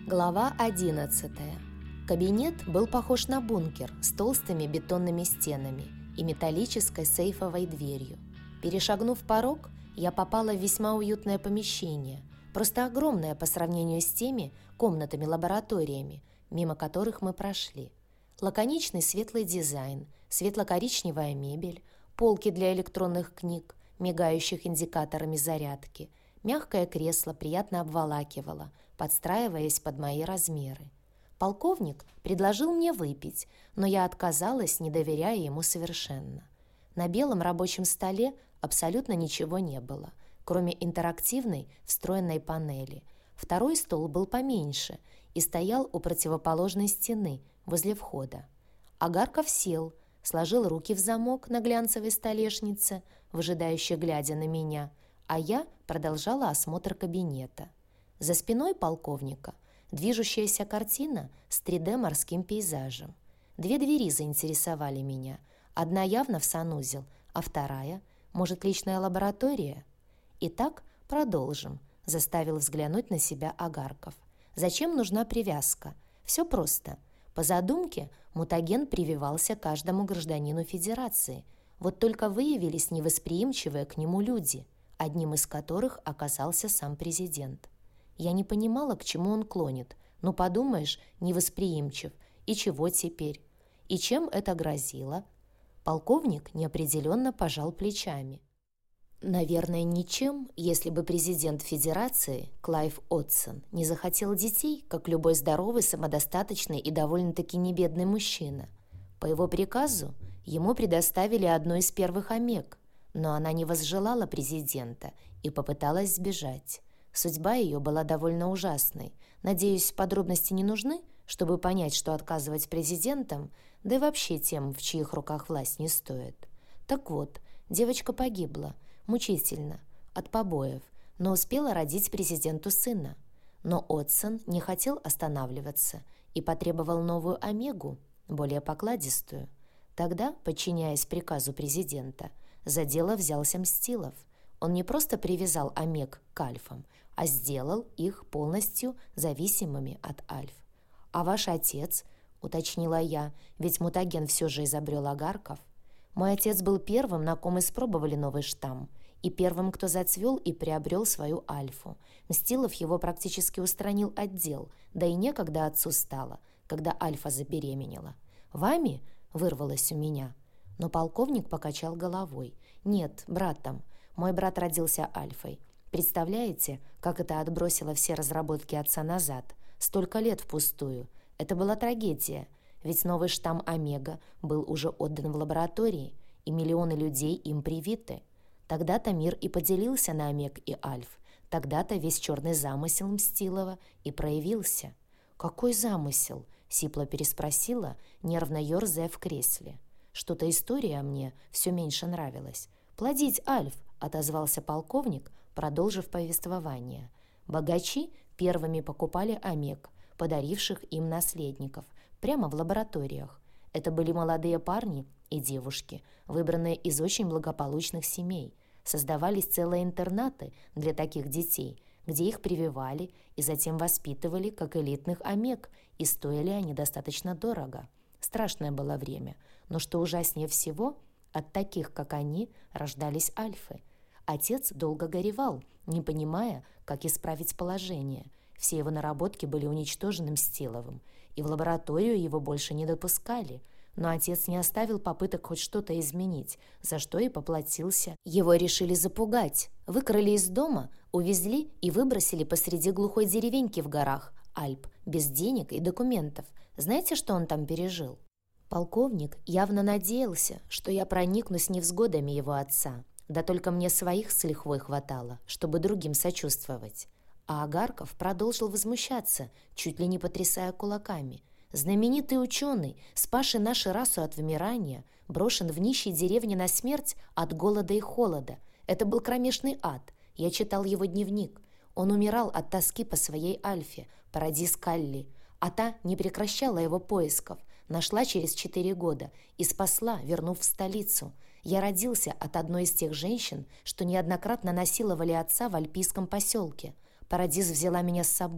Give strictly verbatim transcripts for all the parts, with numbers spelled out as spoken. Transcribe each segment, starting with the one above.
Глава одиннадцатая. Кабинет был похож на бункер с толстыми бетонными стенами и металлической сейфовой дверью. Перешагнув порог, я попала в весьма уютное помещение, просто огромное по сравнению с теми комнатами-лабораториями, мимо которых мы прошли. Лаконичный светлый дизайн, светло-коричневая мебель, полки для электронных книг, мигающих индикаторами зарядки, мягкое кресло приятно обволакивало, подстраиваясь под мои размеры. Полковник предложил мне выпить, но я отказалась, не доверяя ему совершенно. На белом рабочем столе абсолютно ничего не было, кроме интерактивной встроенной панели. Второй стол был поменьше и стоял у противоположной стены, возле входа. Агарков сел, сложил руки в замок на глянцевой столешнице, выжидающе глядя на меня, а я продолжала осмотр кабинета. За спиной полковника движущаяся картина с три дэ морским пейзажем. Две двери заинтересовали меня. Одна явно в санузел, а вторая, может, личная лаборатория? Итак, продолжим, заставил взглянуть на себя Агарков. Зачем нужна привязка? Все просто. По задумке, мутаген прививался каждому гражданину Федерации. Вот только выявились невосприимчивые к нему люди, одним из которых оказался сам президент. Я не понимала, к чему он клонит. Ну, подумаешь, невосприимчив. И чего теперь? И чем это грозило? Полковник неопределенно пожал плечами. Наверное, ничем, если бы президент Федерации, Клайв Отсон, не захотел детей, как любой здоровый, самодостаточный и довольно-таки небедный мужчина. По его приказу ему предоставили одну из первых омег, но она не возжелала президента и попыталась сбежать. Судьба ее была довольно ужасной. Надеюсь, подробности не нужны, чтобы понять, что отказывать президентам, да и вообще тем, в чьих руках власть, не стоит. Так вот, девочка погибла, мучительно, от побоев, но успела родить президенту сына. Но Отсон не хотел останавливаться и потребовал новую омегу, более покладистую. Тогда, подчиняясь приказу президента, за дело взялся Мстилов. Он не просто привязал омег к альфам, а сделал их полностью зависимыми от альф. «А ваш отец?» — уточнила я, ведь мутаген все же изобрел Агарков. Мой отец был первым, на ком испробовали новый штамм, и первым, кто зацвел и приобрел свою альфу. Мстилов его практически устранил от дел, да и некогда отцу стало, когда альфа забеременела. «Вами?» — вырвалось у меня. Но полковник покачал головой. «Нет, братом. Мой брат родился альфой. Представляете, как это отбросило все разработки отца назад? Столько лет впустую. Это была трагедия, ведь новый штамм омега был уже отдан в лаборатории, и миллионы людей им привиты. Тогда-то мир и поделился на омег и альф. Тогда-то весь черный замысел Мстилова и проявился». «Какой замысел?» — сипло переспросила, нервно ерзая в кресле. Что-то история мне все меньше нравилась. «Плодить альф», — отозвался полковник, продолжив повествование. Богачи первыми покупали омег, подаривших им наследников, прямо в лабораториях. Это были молодые парни и девушки, выбранные из очень благополучных семей. Создавались целые интернаты для таких детей, где их прививали и затем воспитывали как элитных омег, и стоили они достаточно дорого. Страшное было время, но что ужаснее всего, от таких, как они, рождались альфы. Отец долго горевал, не понимая, как исправить положение. Все его наработки были уничтожены Мстиловым, и в лабораторию его больше не допускали. Но отец не оставил попыток хоть что-то изменить, за что и поплатился. Его решили запугать, выкрали из дома, увезли и выбросили посреди глухой деревеньки в горах Альп, без денег и документов. Знаете, что он там пережил? Полковник явно надеялся, что я проникнусь невзгодами его отца. Да только мне своих с лихвой хватало, чтобы другим сочувствовать. А Агарков продолжил возмущаться, чуть ли не потрясая кулаками. Знаменитый ученый, спасший нашу расу от вымирания, брошен в нищей деревне на смерть от голода и холода. Это был кромешный ад. Я читал его дневник. Он умирал от тоски по своей альфе, Парадис Калли, а та не прекращала его поисков. Нашла через четыре года и спасла, вернув в столицу. Я родился от одной из тех женщин, что неоднократно насиловали отца в альпийском поселке. Парадис взяла меня с собой,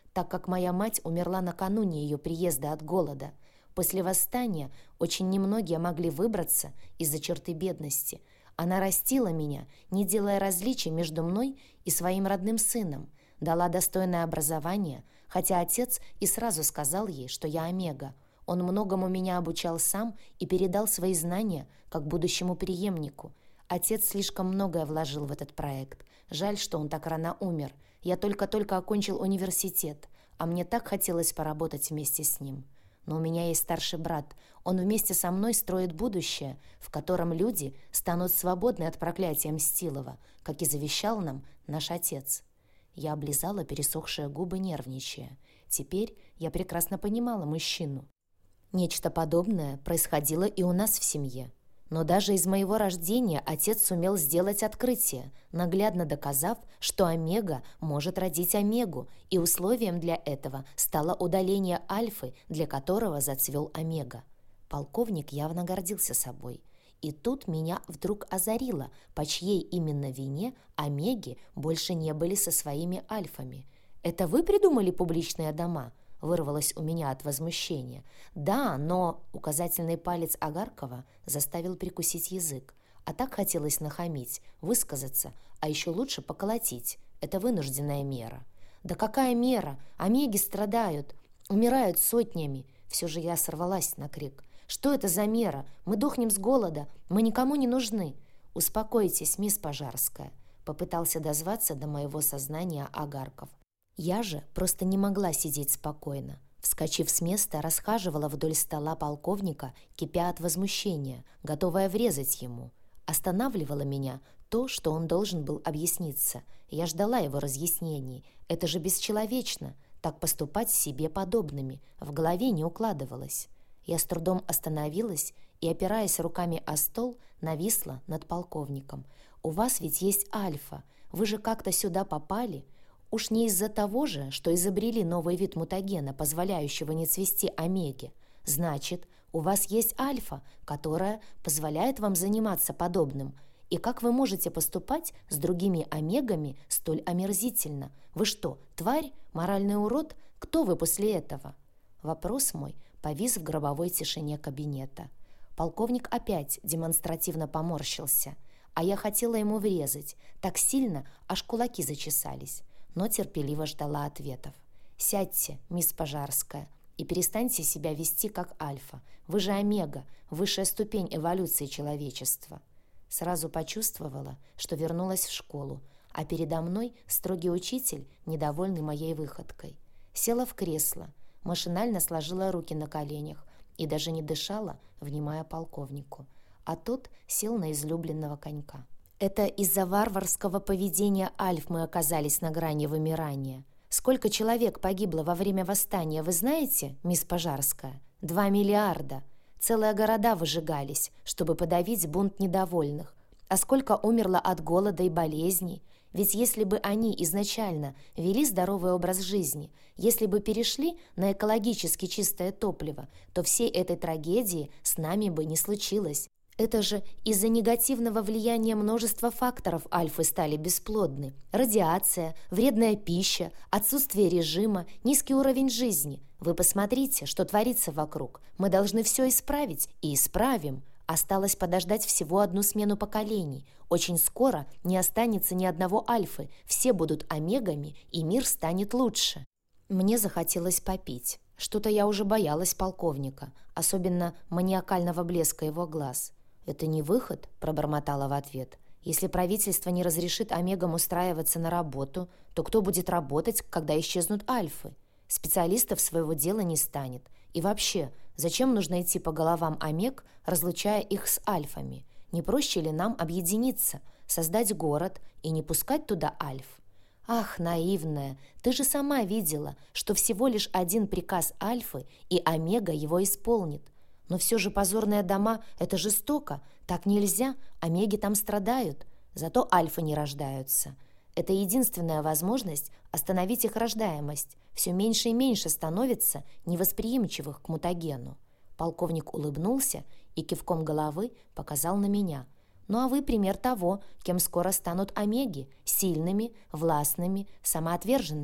так как моя мать умерла накануне ее приезда от голода. После восстания очень немногие могли выбраться из-за черты бедности. Она растила меня, не делая различий между мной и своим родным сыном, дала достойное образование, хотя отец и сразу сказал ей, что я омега. Он многому меня обучал сам и передал свои знания как будущему преемнику. Отец слишком многое вложил в этот проект. Жаль, что он так рано умер. Я только-только окончил университет, а мне так хотелось поработать вместе с ним. Но у меня есть старший брат. Он вместе со мной строит будущее, в котором люди станут свободны от проклятия Мстилова, как и завещал нам наш отец. Я облизала пересохшие губы, нервничая. Теперь я прекрасно понимала мужчину. Нечто подобное происходило и у нас в семье. Но даже из моего рождения отец сумел сделать открытие, наглядно доказав, что омега может родить омегу, и условием для этого стало удаление альфы, для которого зацвел омега. Полковник явно гордился собой. И тут меня вдруг озарило, по чьей именно вине омеги больше не были со своими альфами. «Это вы придумали публичные дома?» — вырвалось у меня от возмущения. «Да, но...» — указательный палец Агаркова заставил прикусить язык. А так хотелось нахамить, высказаться, а еще лучше поколотить. Это вынужденная мера. «Да какая мера? Омеги страдают, умирают сотнями!» Все же я сорвалась на крик. «Что это за мера? Мы дохнем с голода, мы никому не нужны!» «Успокойтесь, мисс Пожарская», — попытался дозваться до моего сознания Агарков. Я же просто не могла сидеть спокойно. Вскочив с места, расхаживала вдоль стола полковника, кипя от возмущения, готовая врезать ему. Останавливало меня то, что он должен был объясниться. Я ждала его разъяснений. Это же бесчеловечно, так поступать с себе подобными. В голове не укладывалось. Я с трудом остановилась и, опираясь руками о стол, нависла над полковником. «У вас ведь есть альфа. Вы же как-то сюда попали?» Уж не из-за того же, что изобрели новый вид мутагена, позволяющего не цвести омеги. Значит, у вас есть альфа, которая позволяет вам заниматься подобным. И как вы можете поступать с другими омегами столь омерзительно? Вы что, тварь? Моральный урод? Кто вы после этого? Вопрос мой повис в гробовой тишине кабинета. Полковник опять демонстративно поморщился, а я хотела ему врезать, так сильно, аж кулаки зачесались. Но терпеливо ждала ответов. «Сядьте, мисс Пожарская, и перестаньте себя вести как альфа. Вы же омега, высшая ступень эволюции человечества». Сразу почувствовала, что вернулась в школу, а передо мной строгий учитель, недовольный моей выходкой. Села в кресло, машинально сложила руки на коленях и даже не дышала, внимая полковнику. А тот сел на излюбленного конька. Это из-за варварского поведения альф мы оказались на грани вымирания. Сколько человек погибло во время восстания, вы знаете, мисс Пожарская? Два миллиарда. Целые города выжигались, чтобы подавить бунт недовольных. А сколько умерло от голода и болезней? Ведь если бы они изначально вели здоровый образ жизни, если бы перешли на экологически чистое топливо, то всей этой трагедии с нами бы не случилось. Это же из-за негативного влияния множества факторов альфы стали бесплодны. Радиация, вредная пища, отсутствие режима, низкий уровень жизни. Вы посмотрите, что творится вокруг. Мы должны все исправить, и исправим. Осталось подождать всего одну смену поколений. Очень скоро не останется ни одного альфы. Все будут омегами, и мир станет лучше. Мне захотелось попить. Что-то я уже боялась полковника, особенно маниакального блеска его глаз. «Это не выход», — пробормотала в ответ. «Если правительство не разрешит омегам устраиваться на работу, то кто будет работать, когда исчезнут альфы? Специалистов своего дела не станет. И вообще, зачем нужно идти по головам омег, разлучая их с альфами? Не проще ли нам объединиться, создать город и не пускать туда альф?» «Ах, наивная, ты же сама видела, что всего лишь один приказ альфы, и омега его исполнит. Но все же позорные дома — это жестоко. Так нельзя, омеги там страдают. Зато альфы не рождаются. Это единственная возможность остановить их рождаемость. Все меньше и меньше становится невосприимчивых к мутагену». Полковник улыбнулся и кивком головы показал на меня. «Ну а вы пример того, кем скоро станут омеги — сильными, властными, самоотверженными.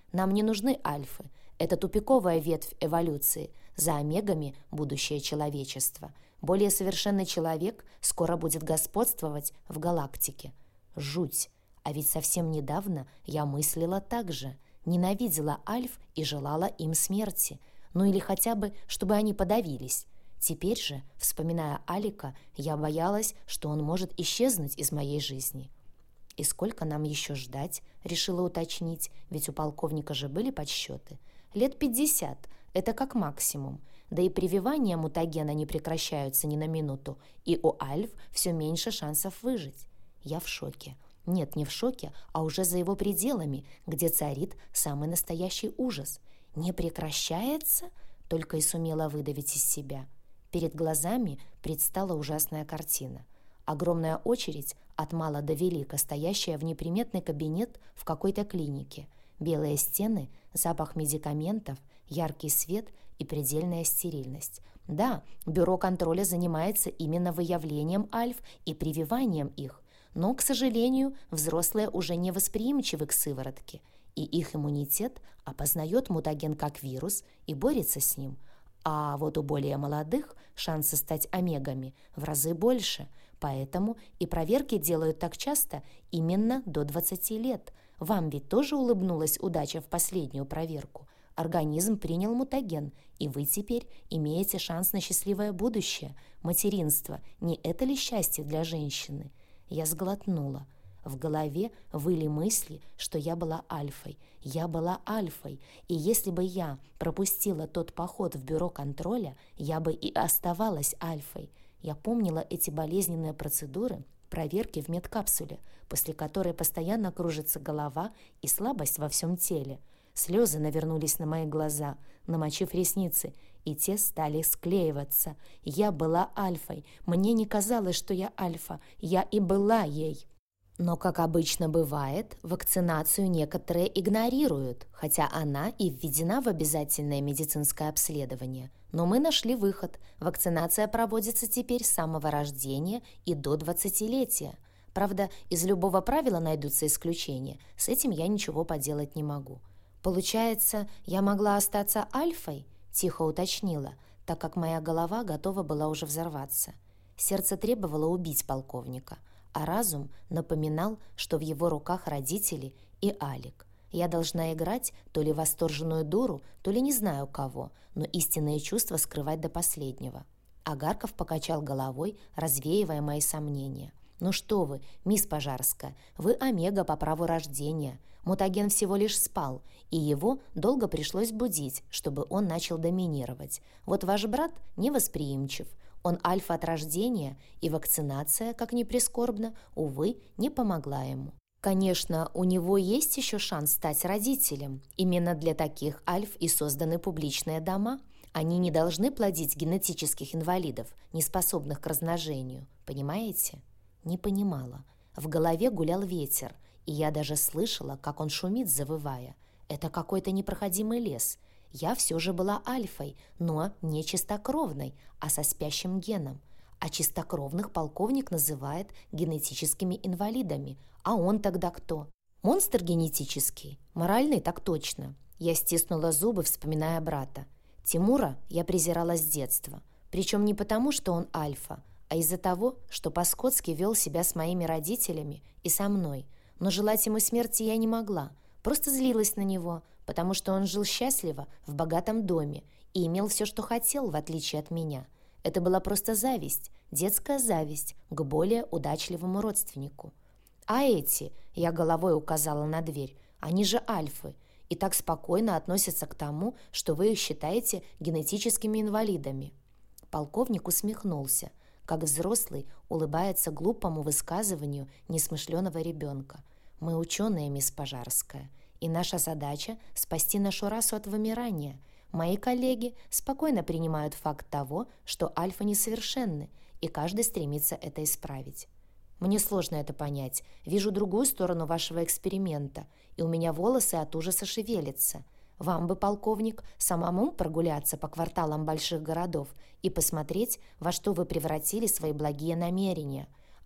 Нам не нужны альфы. Это тупиковая ветвь эволюции. За омегами – будущее человечества. Более совершенный человек скоро будет господствовать в галактике. Жуть. А ведь совсем недавно я мыслила так же. Ненавидела альф и желала им смерти. Ну или хотя бы, чтобы они подавились. Теперь же, вспоминая Алика, я боялась, что он может исчезнуть из моей жизни. «И сколько нам еще ждать?» — решила уточнить, ведь у полковника же были подсчеты. «Лет пятьдесят. Это как максимум. Да и прививания мутагена не прекращаются ни на минуту, и у альф все меньше шансов выжить». Я в шоке. Нет, не в шоке, а уже за его пределами, где царит самый настоящий ужас. «Не прекращается?» — только и сумела выдавить из себя. Перед глазами предстала ужасная картина. Огромная очередь от мала до велика, стоящая в неприметный кабинет в какой-то клинике. Белые стены, запах медикаментов, яркий свет и предельная стерильность. Да, бюро контроля занимается именно выявлением альф и прививанием их, но, к сожалению, взрослые уже не восприимчивы к сыворотке, и их иммунитет опознает мутаген как вирус и борется с ним. А вот у более молодых шансы стать омегами в разы больше, поэтому и проверки делают так часто именно до двадцати лет. Вам ведь тоже улыбнулась удача в последнюю проверку. Организм принял мутаген, и вы теперь имеете шанс на счастливое будущее. Материнство – не это ли счастье для женщины? Я сглотнула. В голове выли мысли, что я была альфой. Я была альфой, и если бы я пропустила тот поход в бюро контроля, я бы и оставалась альфой. Я помнила эти болезненные процедуры, проверки в медкапсуле, после которой постоянно кружится голова и слабость во всем теле. Слезы навернулись на мои глаза, намочив ресницы, и те стали склеиваться. Я была альфой. Мне не казалось, что я альфа. Я и была ей. Но, как обычно бывает, вакцинацию некоторые игнорируют, хотя она и введена в обязательное медицинское обследование. Но мы нашли выход. Вакцинация проводится теперь с самого рождения и до двадцатилетия. Правда, из любого правила найдутся исключения. С этим я ничего поделать не могу. «Получается, я могла остаться альфой?» – тихо уточнила, так как моя голова готова была уже взорваться. Сердце требовало убить полковника, а разум напоминал, что в его руках родители и Алик. Я должна играть то ли восторженную дуру, то ли не знаю кого, но истинные чувства скрывать до последнего. Агарков покачал головой, развеивая мои сомнения. «Ну что вы, мисс Пожарская, вы омега по праву рождения. Мутаген всего лишь спал, и его долго пришлось будить, чтобы он начал доминировать. Вот ваш брат невосприимчив. Он альфа от рождения, и вакцинация, как ни прискорбно, увы, не помогла ему. Конечно, у него есть еще шанс стать родителем. Именно для таких альф и созданы публичные дома. Они не должны плодить генетических инвалидов, не способных к размножению. Понимаете?» Не понимала. В голове гулял ветер, и я даже слышала, как он шумит, завывая. Это какой-то непроходимый лес. Я все же была альфой, но не чистокровной, а со спящим геном. А чистокровных полковник называет генетическими инвалидами. А он тогда кто? Монстр генетический? Моральный так точно. Я стиснула зубы, вспоминая брата. Тимура я презирала с детства. Причем не потому, что он альфа, а из-за того, что по-скотски вел себя с моими родителями и со мной. Но желать ему смерти я не могла. Просто злилась на него, потому что он жил счастливо в богатом доме и имел все, что хотел, в отличие от меня. Это была просто зависть, детская зависть к более удачливому родственнику. А эти, я головой указала на дверь, они же альфы, и так спокойно относятся к тому, что вы их считаете генетическими инвалидами. Полковник усмехнулся, как взрослый улыбается глупому высказыванию несмышленого ребенка. Мы ученые, мисс Пожарская, и наша задача – спасти нашу расу от вымирания. Мои коллеги спокойно принимают факт того, что альфа несовершенны, и каждый стремится это исправить. Мне сложно это понять. Вижу другую сторону вашего эксперимента, и у меня волосы от ужаса шевелятся. Вам бы, полковник, самому прогуляться по кварталам больших городов и посмотреть, во что вы превратили свои благие намерения.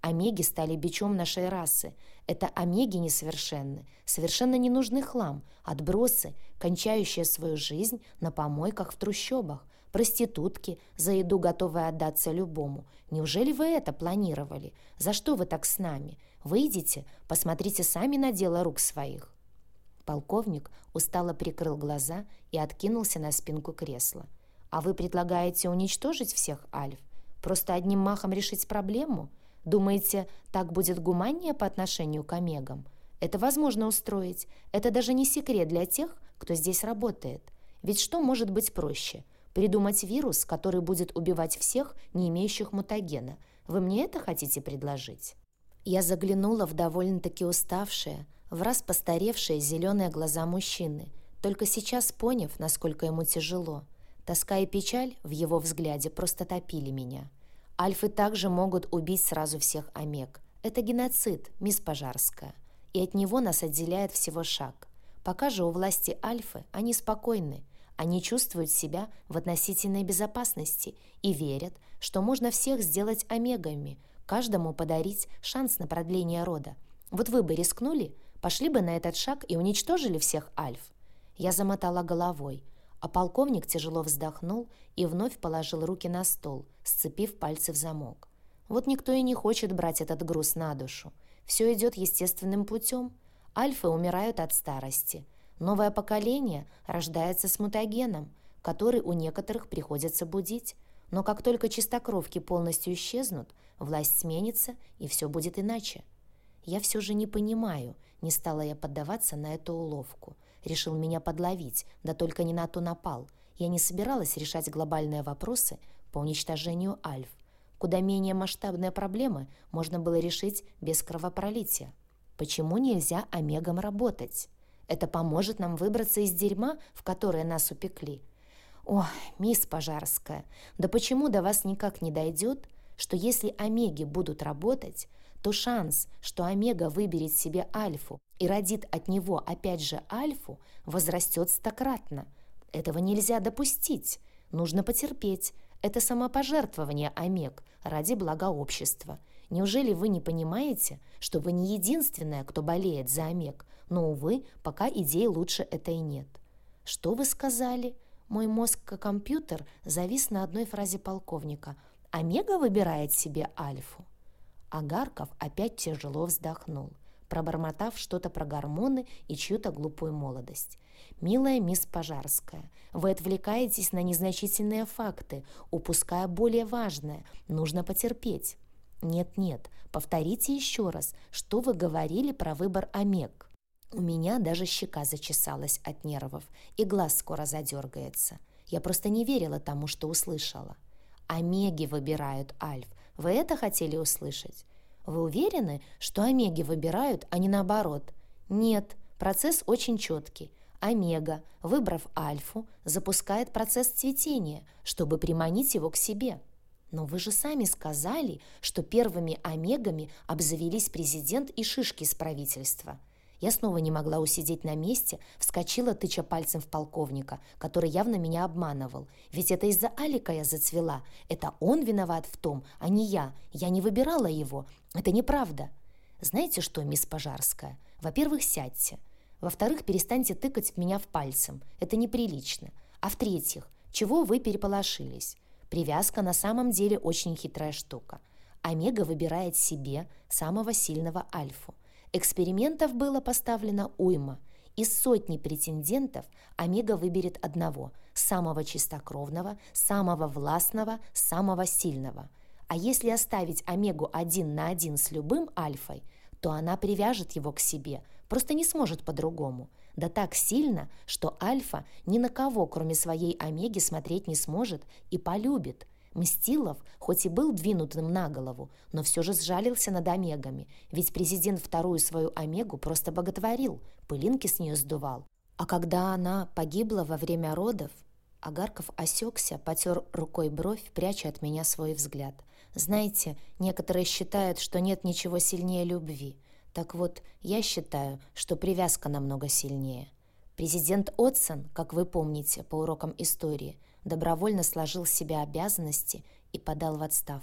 Омеги стали бичом нашей расы. Это омеги несовершенны, совершенно ненужный хлам, отбросы, кончающие свою жизнь на помойках в трущобах, проститутки, за еду готовые отдаться любому. Неужели вы это планировали? За что вы так с нами? Выйдите, посмотрите сами на дело рук своих». Полковник устало прикрыл глаза и откинулся на спинку кресла. «А вы предлагаете уничтожить всех альф? Просто одним махом решить проблему? Думаете, так будет гуманнее по отношению к омегам? Это возможно устроить. Это даже не секрет для тех, кто здесь работает. Ведь что может быть проще? Придумать вирус, который будет убивать всех, не имеющих мутагена. Вы мне это хотите предложить?» Я заглянула в довольно-таки уставшие, враз постаревшие зеленые глаза мужчины, только сейчас поняв, насколько ему тяжело. Тоска и печаль в его взгляде просто топили меня. Альфы также могут убить сразу всех омег. Это геноцид, мисс Пожарская. И от него нас отделяет всего шаг. Пока же у власти альфы они спокойны. Они чувствуют себя в относительной безопасности и верят, что можно всех сделать омегами, каждому подарить шанс на продление рода. Вот вы бы рискнули, пошли бы на этот шаг и уничтожили всех альф? Я замотала головой, а полковник тяжело вздохнул и вновь положил руки на стол, сцепив пальцы в замок. Вот никто и не хочет брать этот груз на душу. Все идет естественным путем. Альфы умирают от старости. Новое поколение рождается с мутагеном, который у некоторых приходится будить. Но как только чистокровки полностью исчезнут, власть сменится, и все будет иначе. Я все же не понимаю, не стала я поддаваться на эту уловку. Решил меня подловить, да только не на то напал. Я не собиралась решать глобальные вопросы по уничтожению альф. Куда менее масштабные проблемы можно было решить без кровопролития. Почему нельзя омегам работать? Это поможет нам выбраться из дерьма, в которое нас упекли. О, мисс Пожарская, да почему до вас никак не дойдет, что если омеги будут работать, то шанс, что омега выберет себе альфу и родит от него опять же альфу, возрастет стократно. Этого нельзя допустить. Нужно потерпеть. Это самопожертвование омег ради блага общества. Неужели вы не понимаете, что вы не единственная, кто болеет за омег? Но, увы, пока идей лучше этой нет. Что вы сказали? Мой мозг, как компьютер, завис на одной фразе полковника. Омега выбирает себе альфу? Агарков опять тяжело вздохнул, пробормотав что-то про гормоны и чью-то глупую молодость. «Милая мисс Пожарская, вы отвлекаетесь на незначительные факты, упуская более важное. Нужно потерпеть». «Нет-нет, повторите еще раз, что вы говорили про выбор омег». У меня даже щека зачесалась от нервов, и глаз скоро задергается. Я просто не верила тому, что услышала. «Омеги выбирают альф. Вы это хотели услышать? Вы уверены, что омеги выбирают, а не наоборот? Нет, процесс очень четкий. Омега, выбрав альфу, запускает процесс цветения, чтобы приманить его к себе. Но вы же сами сказали, что первыми омегами обзавелись президент и шишки из правительства». Я снова не могла усидеть на месте, вскочила, тыча пальцем в полковника, который явно меня обманывал. Ведь это из-за Алика я зацвела. Это он виноват в том, а не я. Я не выбирала его. Это неправда. Знаете что, мисс Пожарская? Во-первых, сядьте. Во-вторых, перестаньте тыкать в меня в пальцем. Это неприлично. А в-третьих, чего вы переполошились? Привязка на самом деле очень хитрая штука. Омега выбирает себе самого сильного альфу. Экспериментов было поставлено уйма. Из сотни претендентов омега выберет одного, самого чистокровного, самого властного, самого сильного. А если оставить омегу один на один с любым альфой, то она привяжет его к себе, просто не сможет по-другому. Да так сильно, что альфа ни на кого, кроме своей омеги, смотреть не сможет и полюбит. Мстилов, хоть и был двинутым на голову, но все же сжалился над омегами, ведь президент вторую свою омегу просто боготворил, пылинки с нее сдувал. А когда она погибла во время родов, Агарков осекся, потер рукой бровь, пряча от меня свой взгляд. Знаете, некоторые считают, что нет ничего сильнее любви. Так вот, я считаю, что привязка намного сильнее. Президент Отсон, как вы помните по урокам истории, добровольно сложил с себя обязанности и подал в отставку.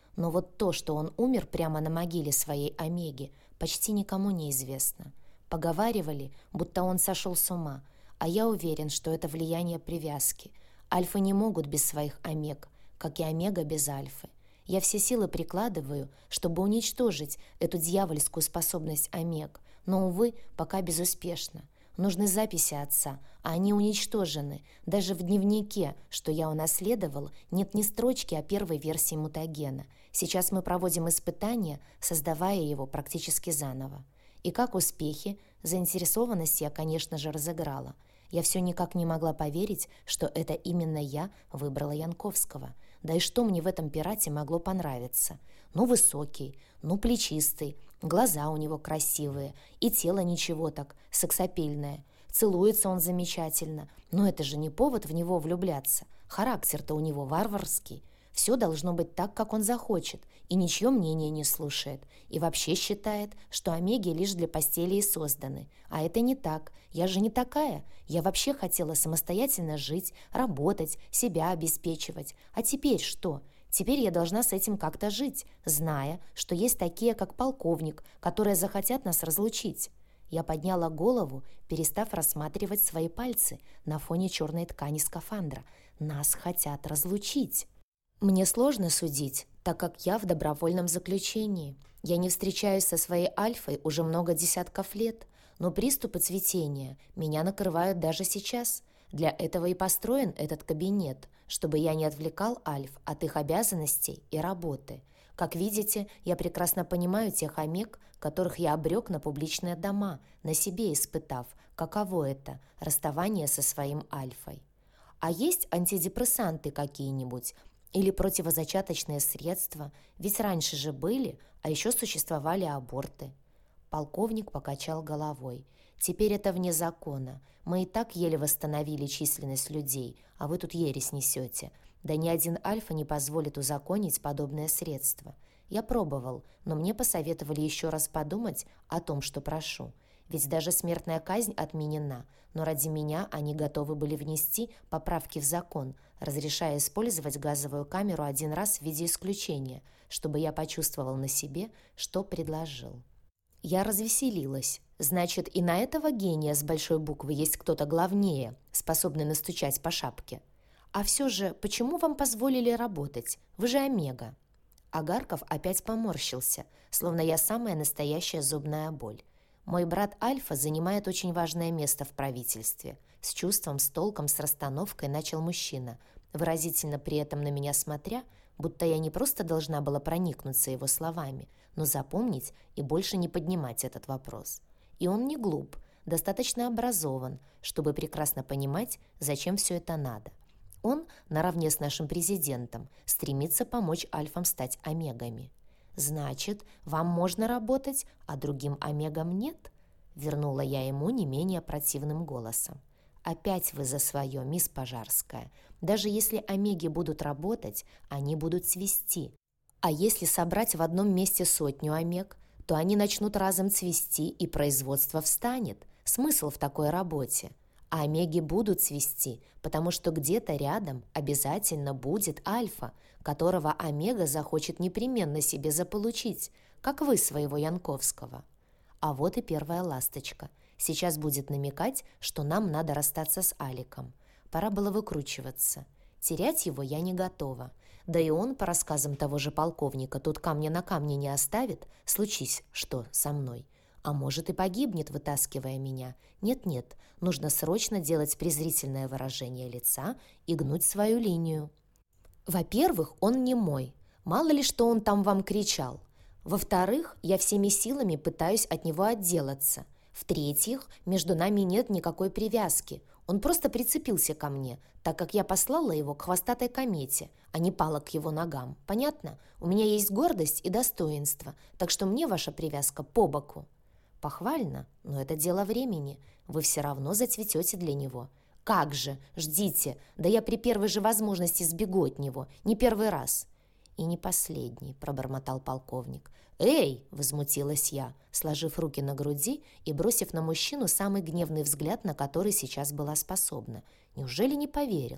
Но вот то, что он умер прямо на могиле своей Омеги, почти никому не известно. Поговаривали, будто он сошел с ума, а я уверен, что это влияние привязки. Альфы не могут без своих омег, как и омега без альфы. Я все силы прикладываю, чтобы уничтожить эту дьявольскую способность омег, но, увы, пока безуспешно. Нужны записи отца, а они уничтожены. Даже в дневнике, что я унаследовал, нет ни строчки о первой версии мутагена. Сейчас мы проводим испытания, создавая его практически заново. И как успехи? Заинтересованность я, конечно же, разыграла. Я все никак не могла поверить, что это именно я выбрала Янковского. Да и что мне в этом пирате могло понравиться? Ну, высокий, ну, плечистый, глаза у него красивые, и тело ничего так, сексапильное. Целуется он замечательно, но это же не повод в него влюбляться. Характер-то у него варварский. Все должно быть так, как он захочет, и ничье мнение не слушает. И вообще считает, что омеги лишь для постели и созданы. А это не так. Я же не такая. Я вообще хотела самостоятельно жить, работать, себя обеспечивать. А теперь что? Теперь я должна с этим как-то жить, зная, что есть такие, как полковник, которые захотят нас разлучить. Я подняла голову, перестав рассматривать свои пальцы на фоне черной ткани скафандра. Нас хотят разлучить. Мне сложно судить, так как я в добровольном заключении. Я не встречаюсь со своей альфой уже много десятков лет, но приступы цветения меня накрывают даже сейчас. Для этого и построен этот кабинет, чтобы я не отвлекал альф от их обязанностей и работы. Как видите, я прекрасно понимаю тех омег, которых я обрек на публичные дома, на себе испытав, каково это – расставание со своим альфой. А есть антидепрессанты какие-нибудь? Или противозачаточные средства, ведь раньше же были, а еще существовали аборты. Полковник покачал головой. Теперь это вне закона. Мы и так еле восстановили численность людей, а вы тут ересь несете. Да ни один альфа не позволит узаконить подобное средство. Я пробовал, но мне посоветовали еще раз подумать о том, что прошу. Ведь даже смертная казнь отменена, но ради меня они готовы были внести поправки в закон, разрешая использовать газовую камеру один раз в виде исключения, чтобы я почувствовал на себе, что предложил. Я развеселилась. Значит, и на этого гения с большой буквы есть кто-то главнее, способный настучать по шапке. А все же, почему вам позволили работать? Вы же омега. Агарков опять поморщился, словно я самая настоящая зубная боль. Мой брат Альфа занимает очень важное место в правительстве. С чувством, с толком, с расстановкой начал мужчина, выразительно при этом на меня смотря, будто я не просто должна была проникнуться его словами, но запомнить и больше не поднимать этот вопрос. И он не глуп, достаточно образован, чтобы прекрасно понимать, зачем все это надо. Он, наравне с нашим президентом, стремится помочь альфам стать омегами. «Значит, вам можно работать, а другим омегам нет?» Вернула я ему не менее противным голосом. «Опять вы за свое, мисс Пожарская. Даже если омеги будут работать, они будут цвести. А если собрать в одном месте сотню омег, то они начнут разом цвести, и производство встанет. Смысл в такой работе? А омеги будут цвести, потому что где-то рядом обязательно будет альфа, которого омега захочет непременно себе заполучить, как вы своего Янковского. А вот и первая ласточка. Сейчас будет намекать, что нам надо расстаться с Аликом. Пора было выкручиваться. Терять его я не готова. Да и он, по рассказам того же полковника, тут камня на камне не оставит, случись что со мной. А может и погибнет, вытаскивая меня. Нет-нет, нужно срочно делать презрительное выражение лица и гнуть свою линию. Во-первых, он не мой. Мало ли, что он там вам кричал. Во-вторых, я всеми силами пытаюсь от него отделаться. В-третьих, между нами нет никакой привязки. Он просто прицепился ко мне, так как я послала его к хвостатой комете, а не пала к его ногам. Понятно? У меня есть гордость и достоинство, так что мне ваша привязка по боку. Похвально, но это дело времени. Вы все равно зацветете для него. Как же? Ждите. Да я при первой же возможности сбегу от него. Не первый раз. И не последний, пробормотал полковник. «Эй!» – возмутилась я, сложив руки на груди и бросив на мужчину самый гневный взгляд, на который сейчас была способна. Неужели не поверил?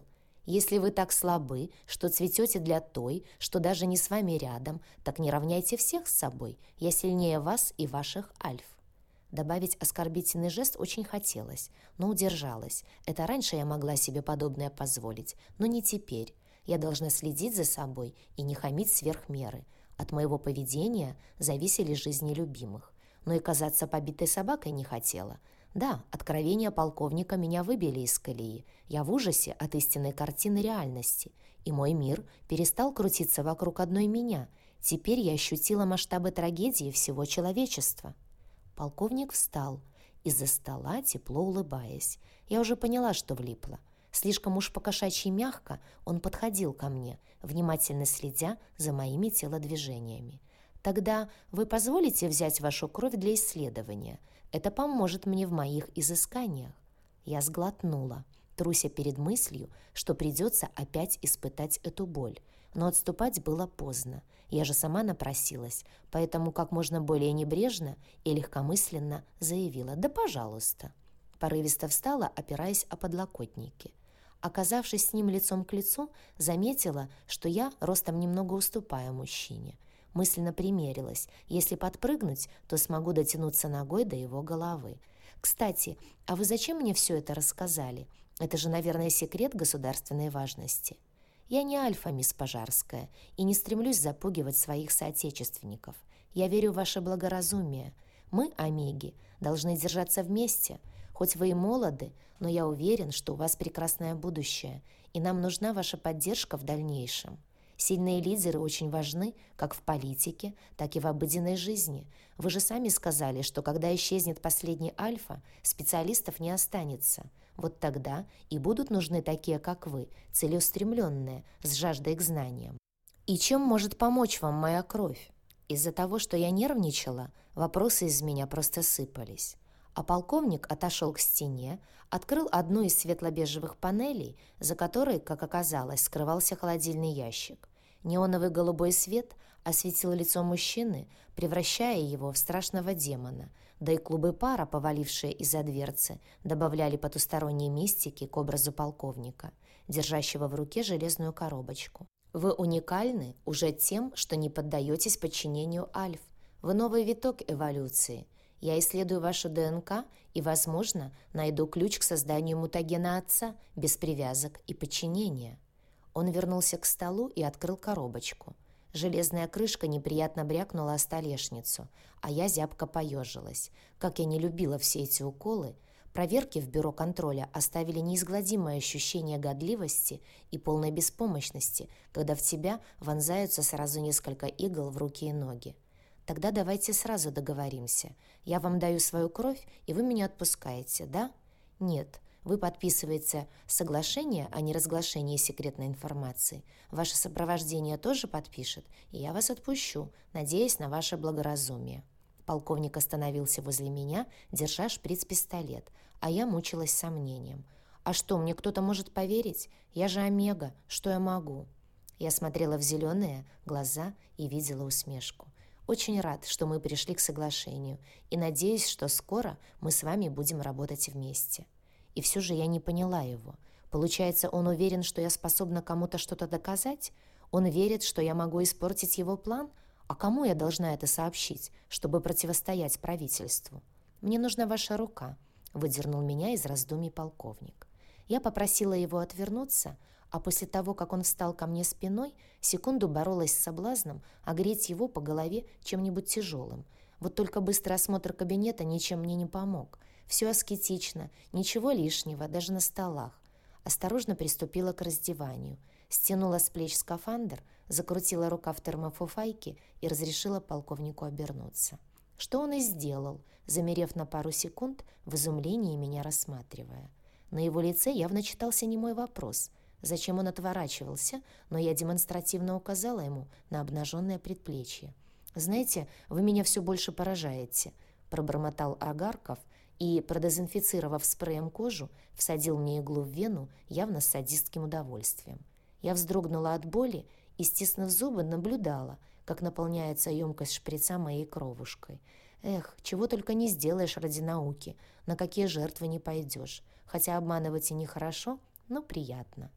Если вы так слабы, что цветете для той, что даже не с вами рядом, так не равняйте всех с собой. Я сильнее вас и ваших альф». Добавить оскорбительный жест очень хотелось, но удержалась. Это раньше я могла себе подобное позволить, но не теперь. Я должна следить за собой и не хамить сверх меры. От моего поведения зависели жизни любимых. Но и казаться побитой собакой не хотела. Да, откровения полковника меня выбили из колеи. Я в ужасе от истинной картины реальности. И мой мир перестал крутиться вокруг одной меня. Теперь я ощутила масштабы трагедии всего человечества. Полковник встал, из-за стола тепло улыбаясь. Я уже поняла, что влипла. Слишком уж покошачьи мягко он подходил ко мне, внимательно следя за моими телодвижениями. «Тогда вы позволите взять вашу кровь для исследования? Это поможет мне в моих изысканиях». Я сглотнула, труся перед мыслью, что придется опять испытать эту боль. Но отступать было поздно. Я же сама напросилась, поэтому как можно более небрежно и легкомысленно заявила: «Да, пожалуйста». Порывисто встала, опираясь о подлокотники. Оказавшись с ним лицом к лицу, заметила, что я ростом немного уступаю мужчине. Мысленно примерилась. Если подпрыгнуть, то смогу дотянуться ногой до его головы. «Кстати, а вы зачем мне все это рассказали? Это же, наверное, секрет государственной важности». «Я не альфа, мисс Пожарская, и не стремлюсь запугивать своих соотечественников. Я верю в ваше благоразумие. Мы, омеги, должны держаться вместе. Хоть вы и молоды, но я уверен, что у вас прекрасное будущее, и нам нужна ваша поддержка в дальнейшем. Сильные лидеры очень важны как в политике, так и в обыденной жизни. Вы же сами сказали, что когда исчезнет последний альфа, специалистов не останется. Вот тогда и будут нужны такие, как вы, целеустремленные, с жаждой к знаниям. И чем может помочь вам моя кровь? Из-за того, что я нервничала, вопросы из меня просто сыпались. А полковник отошел к стене, открыл одну из светло-бежевых панелей, за которой, как оказалось, скрывался холодильный ящик. Неоновый голубой свет осветил лицо мужчины, превращая его в страшного демона, да и клубы пара, повалившие из-за дверцы, добавляли потусторонней мистики к образу полковника, держащего в руке железную коробочку. «Вы уникальны уже тем, что не поддаетесь подчинению альф. Вы новый виток эволюции. Я исследую вашу ДНК и, возможно, найду ключ к созданию мутагена отца без привязок и подчинения». Он вернулся к столу и открыл коробочку. Железная крышка неприятно брякнула о столешницу, а я зябко поежилась. Как я не любила все эти уколы. Проверки в бюро контроля оставили неизгладимое ощущение годливости и полной беспомощности, когда в тебя вонзаются сразу несколько игл в руки и ноги. «Тогда давайте сразу договоримся. Я вам даю свою кровь, и вы меня отпускаете, да?» «Нет. Вы подписываете соглашение о неразглашении секретной информации. Ваше сопровождение тоже подпишет, и я вас отпущу, надеясь на ваше благоразумие». Полковник остановился возле меня, держа шприц-пистолет, а я мучилась сомнением. «А что, мне кто-то может поверить? Я же омега, что я могу?» Я смотрела в зеленые глаза и видела усмешку. «Очень рад, что мы пришли к соглашению, и надеюсь, что скоро мы с вами будем работать вместе». И все же я не поняла его. Получается, он уверен, что я способна кому-то что-то доказать? Он верит, что я могу испортить его план? А кому я должна это сообщить, чтобы противостоять правительству? «Мне нужна ваша рука», — выдернул меня из раздумий полковник. Я попросила его отвернуться, а после того, как он встал ко мне спиной, секунду боролась с соблазном огреть его по голове чем-нибудь тяжелым. Вот только быстрый осмотр кабинета ничем мне не помог. Все аскетично, ничего лишнего, даже на столах. Осторожно приступила к раздеванию. Стянула с плеч скафандр, закрутила рукав термофуфайки и разрешила полковнику обернуться. Что он и сделал, замерев на пару секунд, в изумлении меня рассматривая. На его лице явно читался немой вопрос, зачем он отворачивался, но я демонстративно указала ему на обнаженное предплечье. «Знаете, вы меня все больше поражаете», — пробормотал Агарков и, продезинфицировав спреем кожу, всадил мне иглу в вену явно с садистским удовольствием. Я вздрогнула от боли и, стиснув зубы, наблюдала, как наполняется емкость шприца моей кровушкой. Эх, чего только не сделаешь ради науки, на какие жертвы не пойдешь, хотя обманывать и нехорошо, но приятно.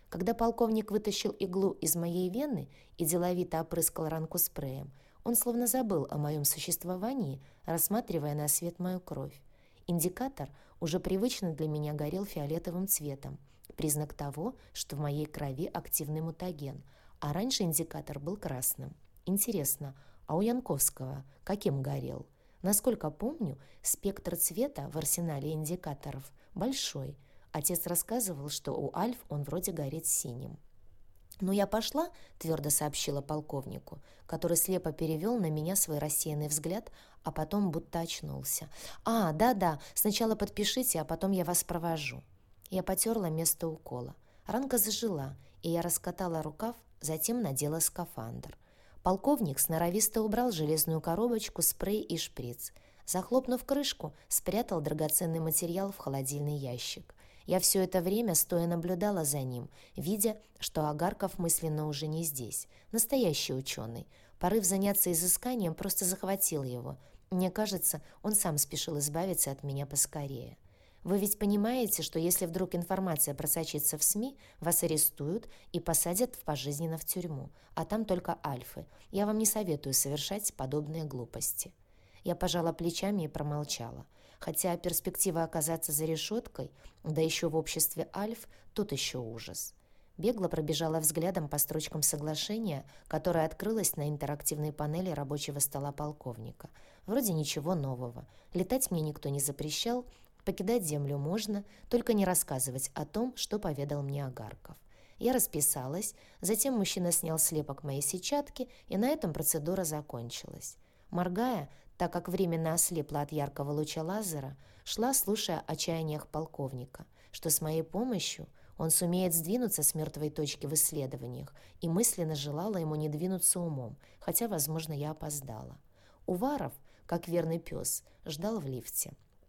Когда полковник вытащил иглу из моей вены и деловито опрыскал ранку спреем, он словно забыл о моем существовании, рассматривая на свет мою кровь. Индикатор уже привычно для меня горел фиолетовым цветом, признак того, что в моей крови активный мутаген, а раньше индикатор был красным. Интересно, а у Янковского каким горел? Насколько помню, спектр цвета в арсенале индикаторов большой. Отец рассказывал, что у альф он вроде горит синим. «Ну, я пошла», — твердо сообщила полковнику, который слепо перевел на меня свой рассеянный взгляд, а потом будто очнулся. «А, да-да, сначала подпишите, а потом я вас провожу». Я потерла место укола. Ранка зажила, и я раскатала рукав, затем надела скафандр. Полковник сноровисто убрал железную коробочку, спрей и шприц. Захлопнув крышку, спрятал драгоценный материал в холодильный ящик. Я все это время стоя наблюдала за ним, видя, что Агарков мысленно уже не здесь. Настоящий ученый. Порыв заняться изысканием просто захватил его. Мне кажется, он сам спешил избавиться от меня поскорее. Вы ведь понимаете, что если вдруг информация просочится в СМИ, вас арестуют и посадят в пожизненно в тюрьму, а там только альфы. Я вам не советую совершать подобные глупости». Я пожала плечами и промолчала. Хотя перспектива оказаться за решеткой, да еще в обществе альф, тут еще ужас. Бегло пробежала взглядом по строчкам соглашения, которое открылось на интерактивной панели рабочего стола полковника. Вроде ничего нового. Летать мне никто не запрещал, покидать землю можно, только не рассказывать о том, что поведал мне Агарков. Я расписалась, затем мужчина снял слепок моей сетчатки, и на этом процедура закончилась. Моргая, так как временно ослепла от яркого луча лазера, шла, слушая о чаяниях полковника, что с моей помощью он сумеет сдвинуться с мертвой точки в исследованиях, и мысленно желала ему не двинуться умом, хотя, возможно, я опоздала. Уваров, как верный пес, ждал в лифте.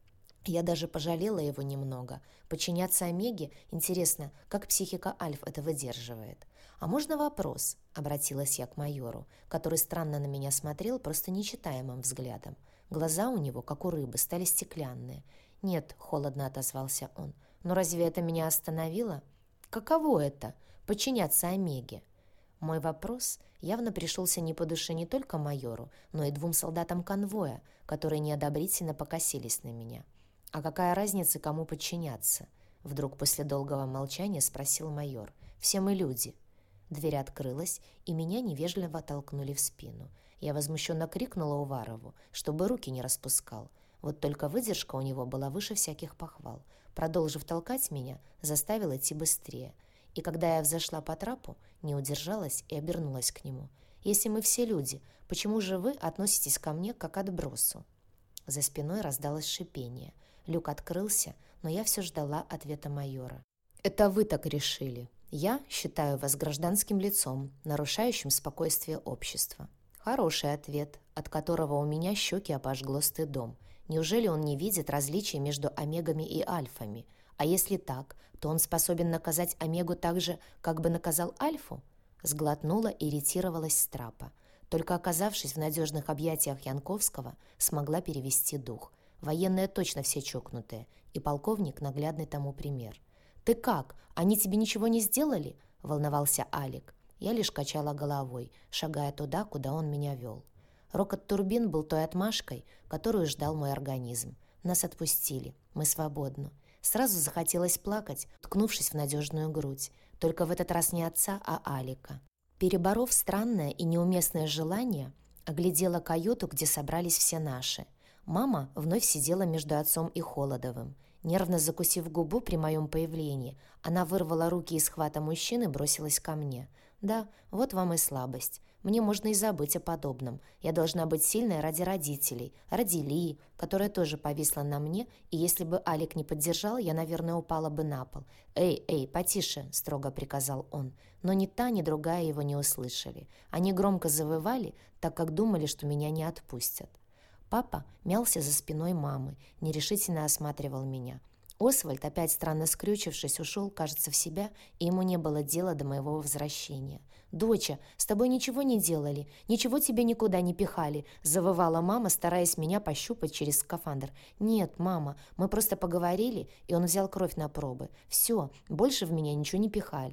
Я даже пожалела его немного. Подчиняться Омеге, интересно, как психика альф это выдерживает. «А можно вопрос?» — обратилась я к майору, который странно на меня смотрел просто нечитаемым взглядом. Глаза у него, как у рыбы, стали стеклянные. «Нет», — холодно отозвался он, — «но разве это меня остановило?» «Каково это — подчиняться Омеге?» Мой вопрос явно пришелся не по душе не только майору, но и двум солдатам конвоя, которые неодобрительно покосились на меня. «А какая разница, кому подчиняться?» Вдруг после долгого молчания спросил майор. «Все мы люди». Дверь открылась, и меня невежливо толкнули в спину. Я возмущенно крикнула Уварову, чтобы руки не распускал. Вот только выдержка у него была выше всяких похвал. Продолжив толкать меня, заставил идти быстрее. И когда я взошла по трапу, не удержалась и обернулась к нему. «Если мы все люди, почему же вы относитесь ко мне как к отбросу?» За спиной раздалось шипение. Люк открылся, но я все ждала ответа майора. «Это вы так решили. Я считаю вас гражданским лицом, нарушающим спокойствие общества». Хороший ответ, от которого у меня щеки обожгло стыдом. Неужели он не видит различий между омегами и альфами? А если так, то он способен наказать омегу так же, как бы наказал альфу? Сглотнула и ретировалась с трапа. Только оказавшись в надежных объятиях Янковского, смогла перевести дух. Военные точно все чокнутые, и полковник наглядный тому пример. «Ты как? Они тебе ничего не сделали?» — волновался Алик. Я лишь качала головой, шагая туда, куда он меня вел. Рокот турбин был той отмашкой, которую ждал мой организм. Нас отпустили, мы свободны. Сразу захотелось плакать, ткнувшись в надежную грудь. Только в этот раз не отца, а Алика. Переборов странное и неуместное желание, оглядела каюту, где собрались все наши. Мама вновь сидела между отцом и Холодовым. Нервно закусив губу при моем появлении, она вырвала руки из хвата мужчины и бросилась ко мне. «Да, вот вам и слабость. Мне можно и забыть о подобном. Я должна быть сильной ради родителей, ради Лии, которая тоже повисла на мне, и если бы Алик не поддержал, я, наверное, упала бы на пол. «Эй, эй, потише!» — строго приказал он. Но ни та, ни другая его не услышали. Они громко завывали, так как думали, что меня не отпустят. Папа мялся за спиной мамы, нерешительно осматривал меня. Освальд, опять странно скрючившись, ушел, кажется, в себя, и ему не было дела до моего возвращения. «Доча, с тобой ничего не делали, ничего тебе никуда не пихали», — завывала мама, стараясь меня пощупать через скафандр. «Нет, мама, мы просто поговорили, и он взял кровь на пробы. Все, больше в меня ничего не пихали».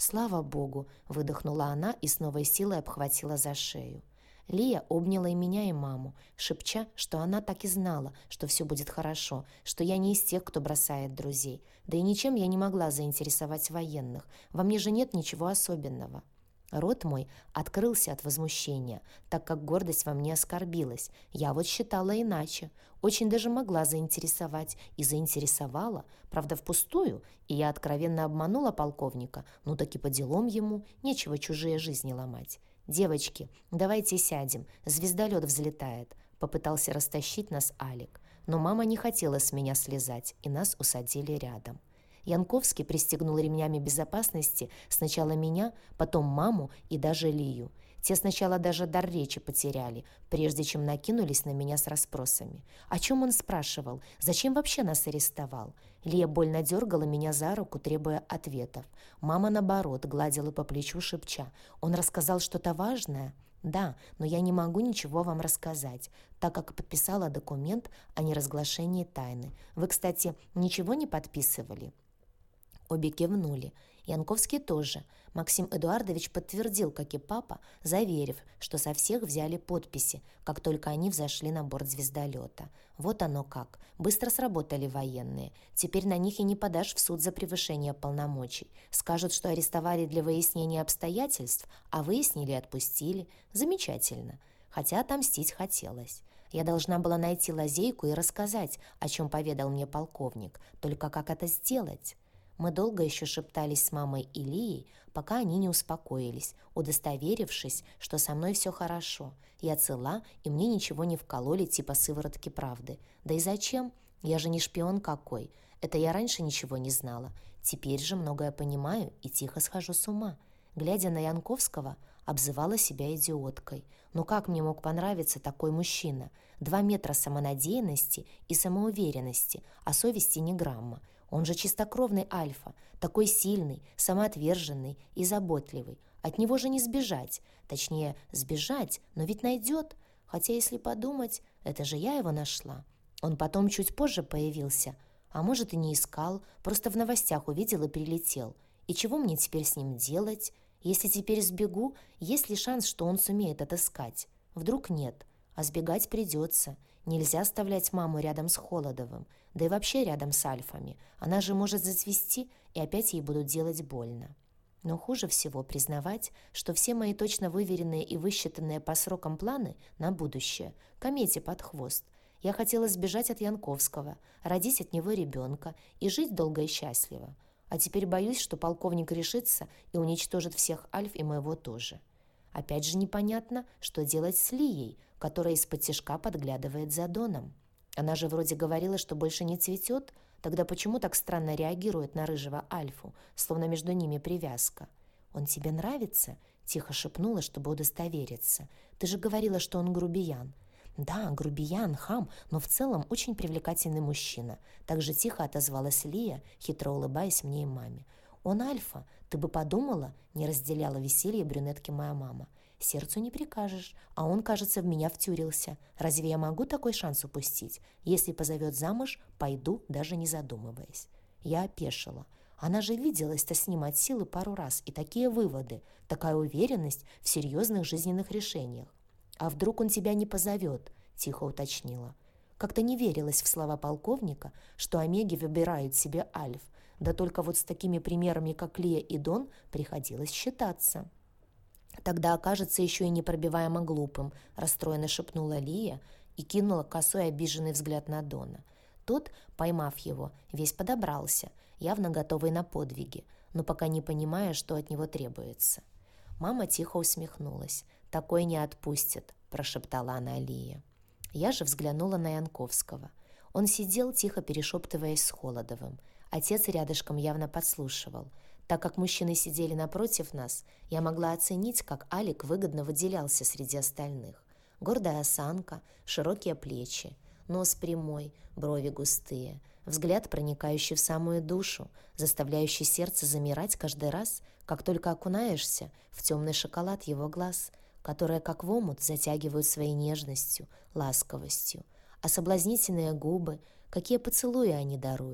«Слава Богу!» — выдохнула она и с новой силой обхватила за шею. Лия обняла и меня, и маму, шепча, что она так и знала, что все будет хорошо, что я не из тех, кто бросает друзей. Да и ничем я не могла заинтересовать военных, во мне же нет ничего особенного. Рот мой открылся от возмущения, так как гордость во мне оскорбилась. Я вот считала иначе, очень даже могла заинтересовать и заинтересовала, правда впустую, и я откровенно обманула полковника, ну так и по делам ему, нечего чужие жизни ломать. «Девочки, давайте сядем, звездолет взлетает», — попытался растащить нас Алик. Но мама не хотела с меня слезать, и нас усадили рядом. Янковский пристегнул ремнями безопасности сначала меня, потом маму и даже Лию. Те сначала даже дар речи потеряли, прежде чем накинулись на меня с расспросами. О чем он спрашивал? Зачем вообще нас арестовал? Лия больно дергала меня за руку, требуя ответов. Мама, наоборот, гладила по плечу, шепча. «Он рассказал что-то важное?» «Да, но я не могу ничего вам рассказать, так как подписала документ о неразглашении тайны. Вы, кстати, ничего не подписывали?» Обе кивнули. Янковский тоже. Максим Эдуардович подтвердил, как и папа, заверив, что со всех взяли подписи, как только они взошли на борт звездолета. Вот оно как. Быстро сработали военные. Теперь на них и не подашь в суд за превышение полномочий. Скажут, что арестовали для выяснения обстоятельств, а выяснили и отпустили. Замечательно. Хотя отомстить хотелось. Я должна была найти лазейку и рассказать, о чем поведал мне полковник. Только как это сделать? Мы долго еще шептались с мамой и Лией, пока они не успокоились, удостоверившись, что со мной все хорошо. Я цела, и мне ничего не вкололи типа сыворотки правды. Да и зачем? Я же не шпион какой. Это я раньше ничего не знала. Теперь же многое понимаю и тихо схожу с ума. Глядя на Янковского, обзывала себя идиоткой. Но как мне мог понравиться такой мужчина? Два метра самонадеянности и самоуверенности, а совести ни грамма. Он же чистокровный альфа, такой сильный, самоотверженный и заботливый. От него же не сбежать. Точнее, сбежать, но ведь найдет. Хотя, если подумать, это же я его нашла. Он потом чуть позже появился. А может, и не искал, просто в новостях увидел и прилетел. И чего мне теперь с ним делать? Если теперь сбегу, есть ли шанс, что он сумеет отыскать? Вдруг нет. А сбегать придется. Нельзя оставлять маму рядом с Холодовым, да и вообще рядом с альфами. Она же может зацвести, и опять ей будут делать больно. Но хуже всего признавать, что все мои точно выверенные и высчитанные по срокам планы на будущее – комете под хвост. Я хотела сбежать от Янковского, родить от него ребенка и жить долго и счастливо. А теперь боюсь, что полковник решится и уничтожит всех альф и моего тоже. Опять же непонятно, что делать с Лией, которая из-под-тишка подглядывает за Доном. Она же вроде говорила, что больше не цветет, тогда почему так странно реагирует на рыжего альфу, словно между ними привязка? «Он тебе нравится?» — тихо шепнула, чтобы удостовериться. «Ты же говорила, что он грубиян». «Да, грубиян, хам, но в целом очень привлекательный мужчина», — так же тихо отозвалась Лия, хитро улыбаясь мне и маме. «Он альфа, ты бы подумала», — не разделяла веселье брюнетки моя мама. «Сердцу не прикажешь, а он, кажется, в меня втюрился. Разве я могу такой шанс упустить? Если позовет замуж, пойду, даже не задумываясь». Я опешила. Она же виделась-то с ним от силы пару раз, и такие выводы, такая уверенность в серьезных жизненных решениях. «А вдруг он тебя не позовет?» — тихо уточнила. Как-то не верилось в слова полковника, что омеги выбирают себе альф, да только вот с такими примерами, как Лия и Дон, приходилось считаться. «Тогда окажется еще и непробиваемо глупым», — расстроенно шепнула Лия и кинула косой обиженный взгляд на Дона. Тот, поймав его, весь подобрался, явно готовый на подвиги, но пока не понимая, что от него требуется. Мама тихо усмехнулась. «Такой не отпустит», — прошептала она Лии. Я же взглянула на Янковского. Он сидел, тихо перешептываясь с Холодовым. Отец рядышком явно подслушивал. Так как мужчины сидели напротив нас, я могла оценить, как Алик выгодно выделялся среди остальных. Гордая осанка, широкие плечи, нос прямой, брови густые, взгляд, проникающий в самую душу, заставляющий сердце замирать каждый раз, как только окунаешься в темный шоколад его глаз, которые, как в омут, затягивают своей нежностью, ласковостью, а соблазнительные губы, какие поцелуи они даруют.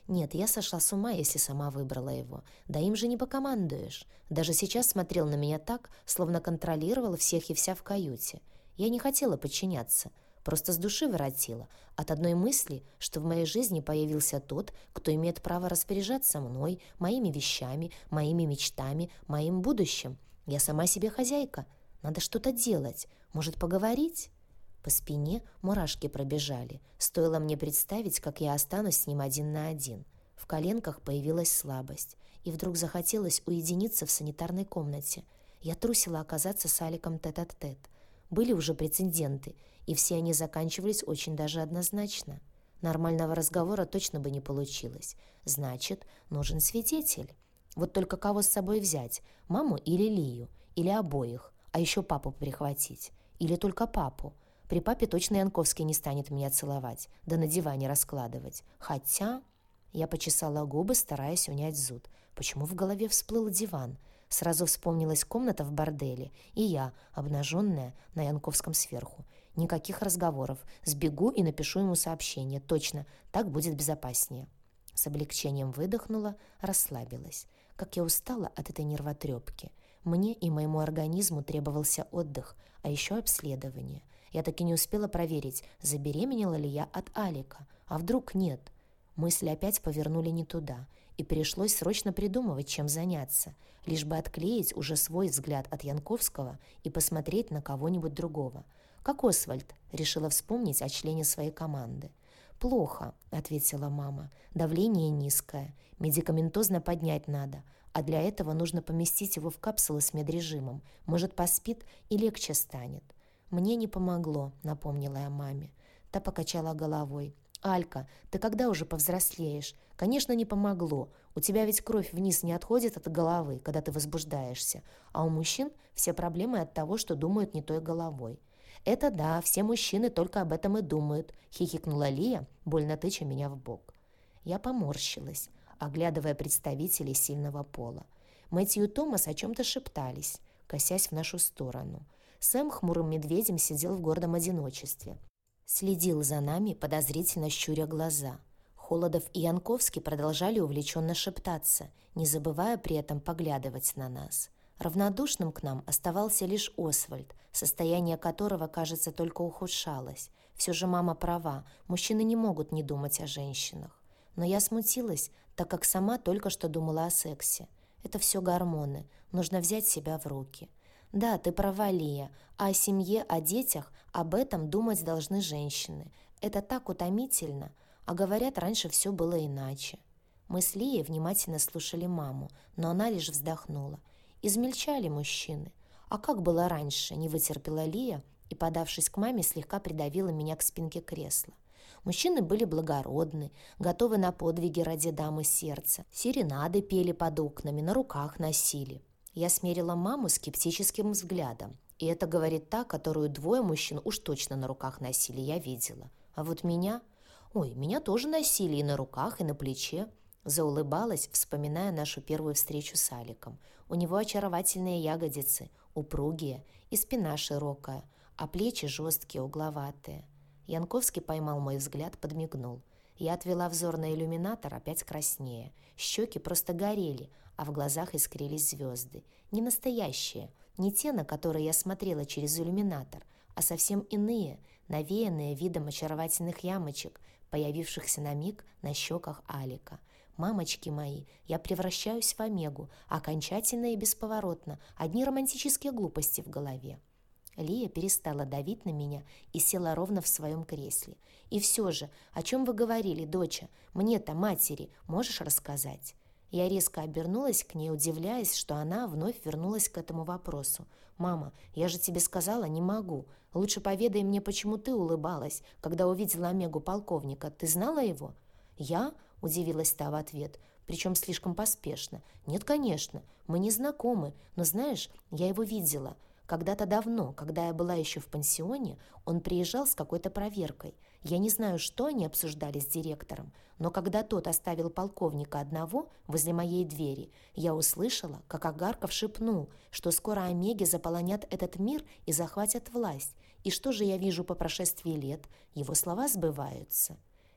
Нет, я сошла с ума, если сама выбрала его. Да им же не покомандуешь. Даже сейчас смотрел на меня так, словно контролировал всех и вся в каюте. Я не хотела подчиняться, просто с души воротила от одной мысли, что в моей жизни появился тот, кто имеет право распоряжаться мной, моими вещами, моими мечтами, моим будущим. Я сама себе хозяйка. Надо что-то делать. Может, поговорить? По спине мурашки пробежали. Стоило мне представить, как я останусь с ним один на один. В коленках появилась слабость. И вдруг захотелось уединиться в санитарной комнате. Я трусила оказаться с Аликом тет-а-тет. Были уже прецеденты, и все они заканчивались очень даже однозначно. Нормального разговора точно бы не получилось. Значит, нужен свидетель. Вот только кого с собой взять? Маму или Лию? Или обоих? А еще папу прихватить? Или только папу? При папе точно Янковский не станет меня целовать, да на диване раскладывать. Хотя... Я почесала губы, стараясь унять зуд. Почему в голове всплыл диван? Сразу вспомнилась комната в борделе, и я, обнаженная, на Янковском сверху. Никаких разговоров. Сбегу и напишу ему сообщение. Точно, так будет безопаснее. С облегчением выдохнула, расслабилась. Как я устала от этой нервотрепки. Мне и моему организму требовался отдых, а еще обследование. Я так и не успела проверить, забеременела ли я от Алика. А вдруг нет? Мысли опять повернули не туда, и пришлось срочно придумывать, чем заняться, лишь бы отклеить уже свой взгляд от Янковского и посмотреть на кого-нибудь другого. Как Освальд, решила вспомнить о члене своей команды. «Плохо», — ответила мама, — «давление низкое, медикаментозно поднять надо, а для этого нужно поместить его в капсулы с медрежимом. Может, поспит и легче станет». «Мне не помогло», — напомнила я маме. Та покачала головой. «Алька, ты когда уже повзрослеешь? Конечно, не помогло. У тебя ведь кровь вниз не отходит от головы, когда ты возбуждаешься. А у мужчин все проблемы от того, что думают не той головой». «Это да, все мужчины только об этом и думают», — хихикнула Лия, больно тыча меня в бок. Я поморщилась, оглядывая представителей сильного пола. Мэтью и Томас о чем-то шептались, косясь в нашу сторону. Сэм хмурым медведем сидел в гордом одиночестве. Следил за нами, подозрительно щуря глаза. Холодов и Янковский продолжали увлеченно шептаться, не забывая при этом поглядывать на нас. Равнодушным к нам оставался лишь Освальд, состояние которого, кажется, только ухудшалось. Все же мама права, мужчины не могут не думать о женщинах. Но я смутилась, так как сама только что думала о сексе. Это все гормоны, нужно взять себя в руки. Да, ты права, Лия, а о семье, о детях, об этом думать должны женщины. Это так утомительно, а говорят, раньше все было иначе. Мы с Лией внимательно слушали маму, но она лишь вздохнула. Измельчали мужчины. А как было раньше, не вытерпела Лия и, подавшись к маме, слегка придавила меня к спинке кресла. Мужчины были благородны, готовы на подвиги ради дамы сердца. Серенады пели под окнами, на руках носили. Я смерила маму скептическим взглядом. И это говорит та, которую двое мужчин уж точно на руках носили, я видела. А вот меня... Ой, меня тоже носили и на руках, и на плече. Заулыбалась, вспоминая нашу первую встречу с Аликом. У него очаровательные ягодицы, упругие, и спина широкая, а плечи жесткие, угловатые. Янковский поймал мой взгляд, подмигнул. Я отвела взор на иллюминатор, опять краснее. Щеки просто горели, а в глазах искрились звезды. Не настоящие, не те, на которые я смотрела через иллюминатор, а совсем иные, навеянные видом очаровательных ямочек, появившихся на миг на щеках Алика. «Мамочки мои, я превращаюсь в Омегу, окончательно и бесповоротно, одни романтические глупости в голове». Лия перестала давить на меня и села ровно в своем кресле. «И все же, о чем вы говорили, доча? Мне-то, матери, можешь рассказать?» Я резко обернулась к ней, удивляясь, что она вновь вернулась к этому вопросу. «Мама, я же тебе сказала, не могу. Лучше поведай мне, почему ты улыбалась, когда увидела Омегу полковника. Ты знала его?» «Я?» – удивилась та в ответ, причем слишком поспешно. «Нет, конечно, мы не знакомы, но, знаешь, я его видела. Когда-то давно, когда я была еще в пансионе, он приезжал с какой-то проверкой. Я не знаю, что они обсуждали с директором, но когда тот оставил полковника одного возле моей двери, я услышала, как Агарков шепнул, что скоро омеги заполонят этот мир и захватят власть. И что же я вижу по прошествии лет? Его слова сбываются».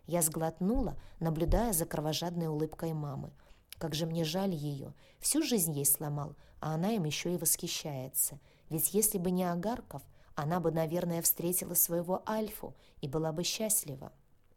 Я сглотнула, наблюдая за кровожадной улыбкой мамы. Как же мне жаль ее. Всю жизнь ей сломал, а она им еще и восхищается. Ведь если бы не Агарков, она бы, наверное, встретила своего Альфу и была бы счастлива.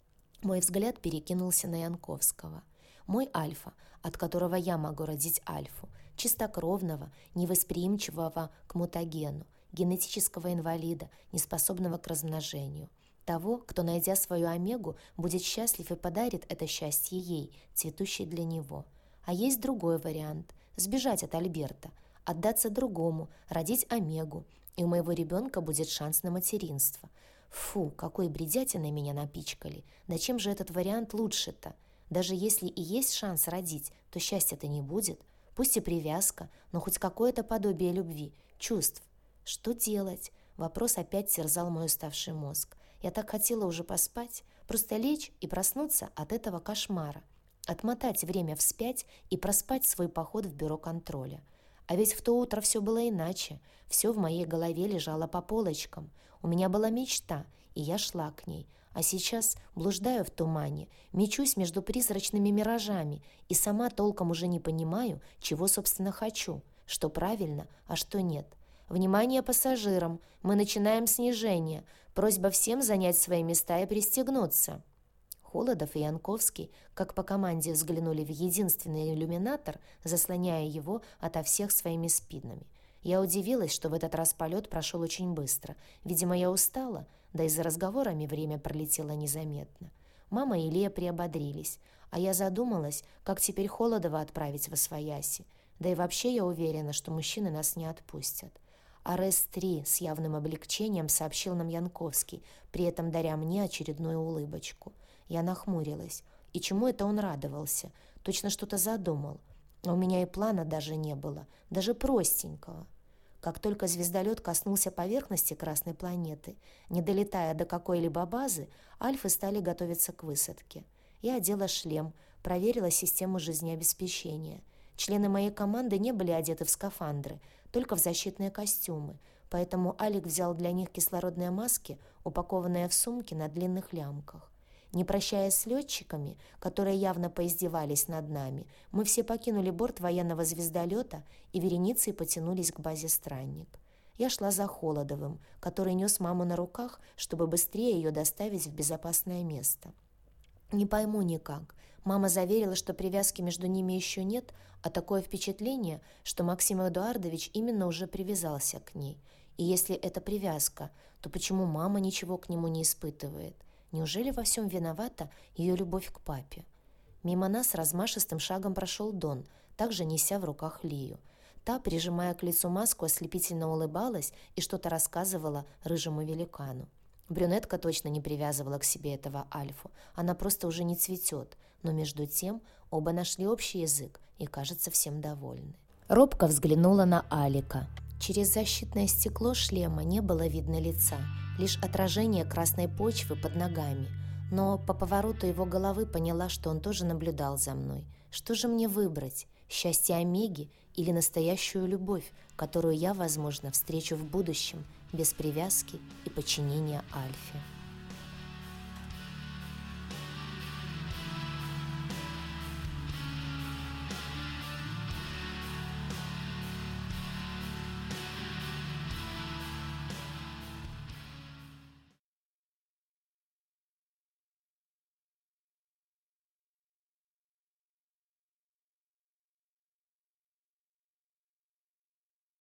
Мой взгляд перекинулся на Янковского. Мой Альфа, от которого я могу родить Альфу, чистокровного, невосприимчивого к мутагену, генетического инвалида, неспособного к размножению. Того, кто, найдя свою омегу, будет счастлив и подарит это счастье ей, цветущей для него. А есть другой вариант – сбежать от Альберта, отдаться другому, родить омегу, и у моего ребенка будет шанс на материнство. Фу, какой бредятиной меня напичкали. Да чем же этот вариант лучше-то? Даже если и есть шанс родить, то счастья-то не будет. Пусть и привязка, но хоть какое-то подобие любви, чувств. Что делать? Вопрос опять терзал мой уставший мозг. Я так хотела уже поспать, просто лечь и проснуться от этого кошмара. Отмотать время вспять и проспать свой поход в бюро контроля. А ведь в то утро все было иначе. Все в моей голове лежало по полочкам. У меня была мечта, и я шла к ней. А сейчас блуждаю в тумане, мечусь между призрачными миражами и сама толком уже не понимаю, чего, собственно, хочу, что правильно, а что нет. Внимание пассажирам! Мы начинаем снижение. Просьба всем занять свои места и пристегнуться. Холодов и Янковский, как по команде, взглянули в единственный иллюминатор, заслоняя его ото всех своими спинами. Я удивилась, что в этот раз полет прошел очень быстро. Видимо, я устала, да и за разговорами время пролетело незаметно. Мама и Илья приободрились, а я задумалась, как теперь Холодова отправить в освояси. Да и вообще я уверена, что мужчины нас не отпустят. Арес три с явным облегчением сообщил нам Янковский, при этом даря мне очередную улыбочку. Я нахмурилась. И чему это он радовался? Точно что-то задумал. А у меня и плана даже не было, даже простенького. Как только звездолет коснулся поверхности Красной планеты, не долетая до какой-либо базы, альфы стали готовиться к высадке. Я одела шлем, проверила систему жизнеобеспечения. Члены моей команды не были одеты в скафандры, только в защитные костюмы, поэтому Алик взял для них кислородные маски, упакованные в сумки на длинных лямках. Не прощаясь с летчиками, которые явно поиздевались над нами, мы все покинули борт военного звездолета и вереницей потянулись к базе «Странник». Я шла за Холодовым, который нес маму на руках, чтобы быстрее ее доставить в безопасное место. Не пойму никак. Мама заверила, что привязки между ними еще нет, а такое впечатление, что Максим Эдуардович именно уже привязался к ней. И если это привязка, то почему мама ничего к нему не испытывает? Неужели во всем виновата ее любовь к папе? Мимо нас размашистым шагом прошел Дон, также неся в руках Лию. Та, прижимая к лицу маску, ослепительно улыбалась и что-то рассказывала рыжему великану. Брюнетка точно не привязывала к себе этого Альфу, она просто уже не цветет, но между тем оба нашли общий язык и, кажется, всем довольны. Робко взглянула на Алика. Через защитное стекло шлема не было видно лица, лишь отражение красной почвы под ногами, но по повороту его головы поняла, что он тоже наблюдал за мной. Что же мне выбрать? Счастье Омеги или настоящую любовь, которую я, возможно, встречу в будущем, без привязки и подчинения Альфе?